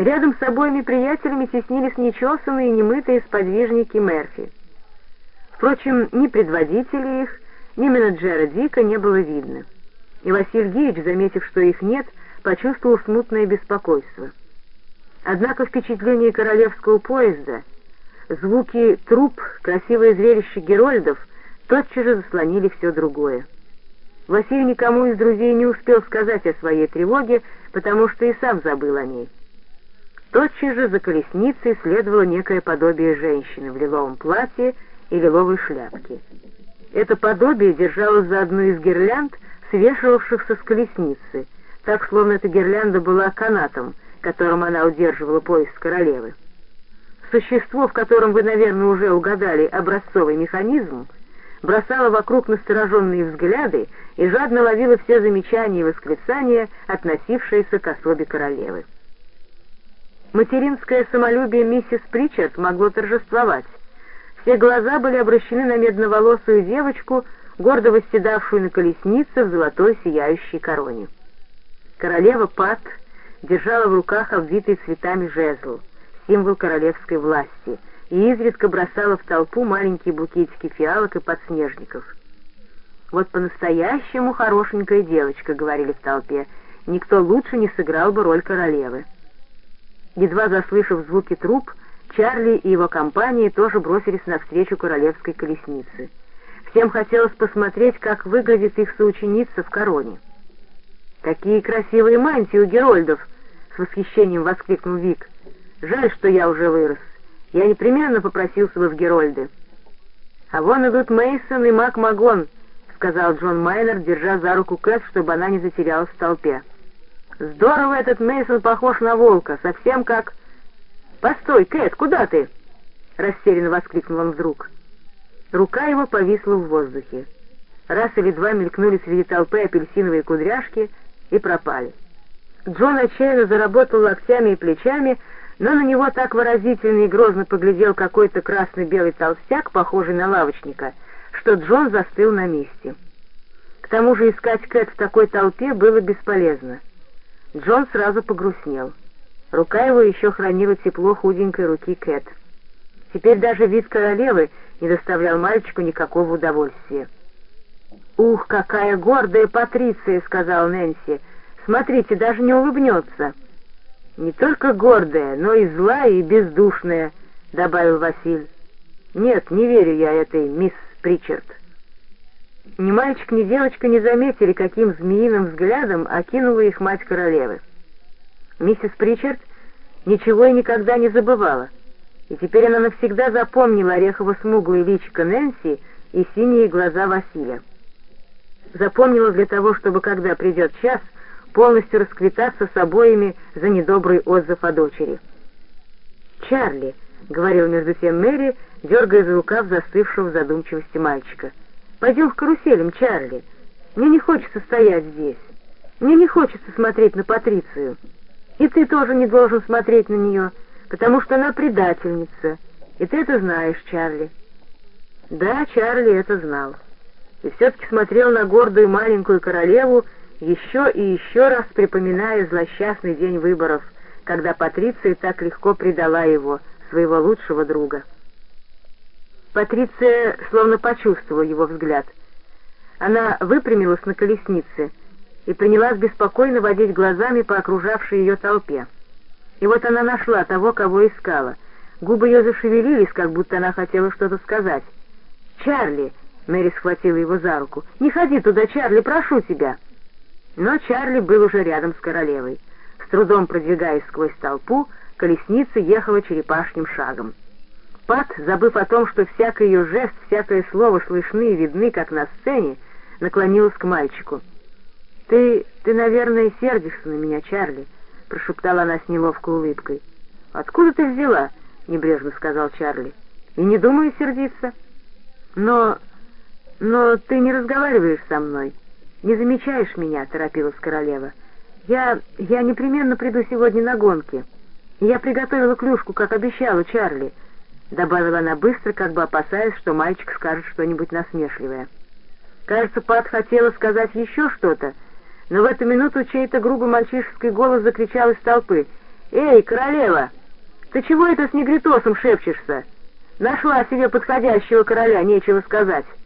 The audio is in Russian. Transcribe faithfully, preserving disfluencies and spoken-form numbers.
Рядом с обоими приятелями теснились нечесанные и немытые сподвижники Мерфи. Впрочем, ни предводителей их, ни менеджера Дика не было видно. И Василь Геич, заметив, что их нет, почувствовал смутное беспокойство. Однако впечатление королевского поезда, звуки труб, красивое зрелище герольдов тотчас же заслонили все другое. Василий никому из друзей не успел сказать о своей тревоге, потому что и сам забыл о ней. Тотчас же за колесницей следовало некое подобие женщины в лиловом платье и лиловой шляпке. Это подобие держалось за одну из гирлянд, свешивавшихся с колесницы, так, словно эта гирлянда была канатом, которым она удерживала поезд королевы. Существо, в котором вы, наверное, уже угадали образцовый механизм, бросало вокруг настороженные взгляды и жадно ловило все замечания и восклицания, относившиеся к особе королевы. Материнское самолюбие миссис Причард могло торжествовать. Все глаза были обращены на медноволосую девочку, гордо восседавшую на колеснице в золотой сияющей короне. Королева Пат держала в руках обвитый цветами жезл, символ королевской власти, и изредка бросала в толпу маленькие букетики фиалок и подснежников. «Вот по-настоящему хорошенькая девочка», — говорили в толпе, — «никто лучше не сыграл бы роль королевы». Едва заслышав звуки труб, Чарли и его компания тоже бросились навстречу королевской колеснице. Всем хотелось посмотреть, как выглядит их соученица в короне. «Какие красивые мантии у герольдов!» — с восхищением воскликнул Вик. «Жаль, что я уже вырос. Я непременно попросился бы в герольды». «А вон идут Мейсон и Мак Магон», — сказал Джон Майнер, держа за руку Кэт, чтобы она не затерялась в толпе. «Здорово этот Мейсон похож на волка, совсем как...» «Постой, Кэт, куда ты?» — растерянно воскликнул он вдруг. Рука его повисла в воздухе. Раз или два мелькнули среди толпы апельсиновые кудряшки и пропали. Джон отчаянно заработал локтями и плечами, но на него так выразительно и грозно поглядел какой-то красный-белый толстяк, похожий на лавочника, что Джон застыл на месте. К тому же искать Кэт в такой толпе было бесполезно. Джон сразу погрустнел. Рука его еще хранила тепло худенькой руки Кэт. Теперь даже вид королевы не доставлял мальчику никакого удовольствия. «Ух, какая гордая Патриция!» — сказал Нэнси. «Смотрите, даже не улыбнется». «Не только гордая, но и злая и бездушная», — добавил Василь. «Нет, не верю я этой мисс Причард». Ни мальчик, ни девочка не заметили, каким змеиным взглядом окинула их мать королевы. Миссис Причард ничего и никогда не забывала, и теперь она навсегда запомнила орехово-смуглое личико Нэнси и синие глаза Василия. Запомнила для того, чтобы, когда придет час, полностью расквитаться с обоими за недобрый отзыв о дочери. «Чарли», — говорил между тем Мэри, дергая за рукав застывшего в задумчивости мальчика, — «пойдем в каруселем, Чарли. Мне не хочется стоять здесь. Мне не хочется смотреть на Патрицию. И ты тоже не должен смотреть на нее, потому что она предательница. И ты это знаешь, Чарли». Да, Чарли это знал. И все-таки смотрел на гордую маленькую королеву, еще и еще раз припоминая злосчастный день выборов, когда Патриция так легко предала его, своего лучшего друга. Патриция словно почувствовала его взгляд. Она выпрямилась на колеснице и принялась беспокойно водить глазами по окружавшей ее толпе. И вот она нашла того, кого искала. Губы ее зашевелились, как будто она хотела что-то сказать. «Чарли!» — Мэри схватила его за руку. «Не ходи туда, Чарли, прошу тебя!» Но Чарли был уже рядом с королевой. С трудом продвигаясь сквозь толпу, колесница ехала черепашьим шагом. Пат, забыв о том, что всякий ее жест, всякое слово слышны и видны, как на сцене, наклонилась к мальчику. «Ты, ты, наверное, сердишься на меня, Чарли», — прошептала она с неловкой улыбкой. «Откуда ты взяла?» — небрежно сказал Чарли. «И не думаю сердиться». «Но... но ты не разговариваешь со мной, не замечаешь меня», — торопилась королева. «Я... я непременно приду сегодня на гонки. Я приготовила клюшку, как обещала, Чарли», — добавила она быстро, как бы опасаясь, что мальчик скажет что-нибудь насмешливое. Кажется, Пат хотела сказать еще что-то, но в эту минуту чей-то грубый мальчишеский голос закричал из толпы: «Эй, королева, ты чего это с негритосом шепчешься? Нашла себе подходящего короля, нечего сказать».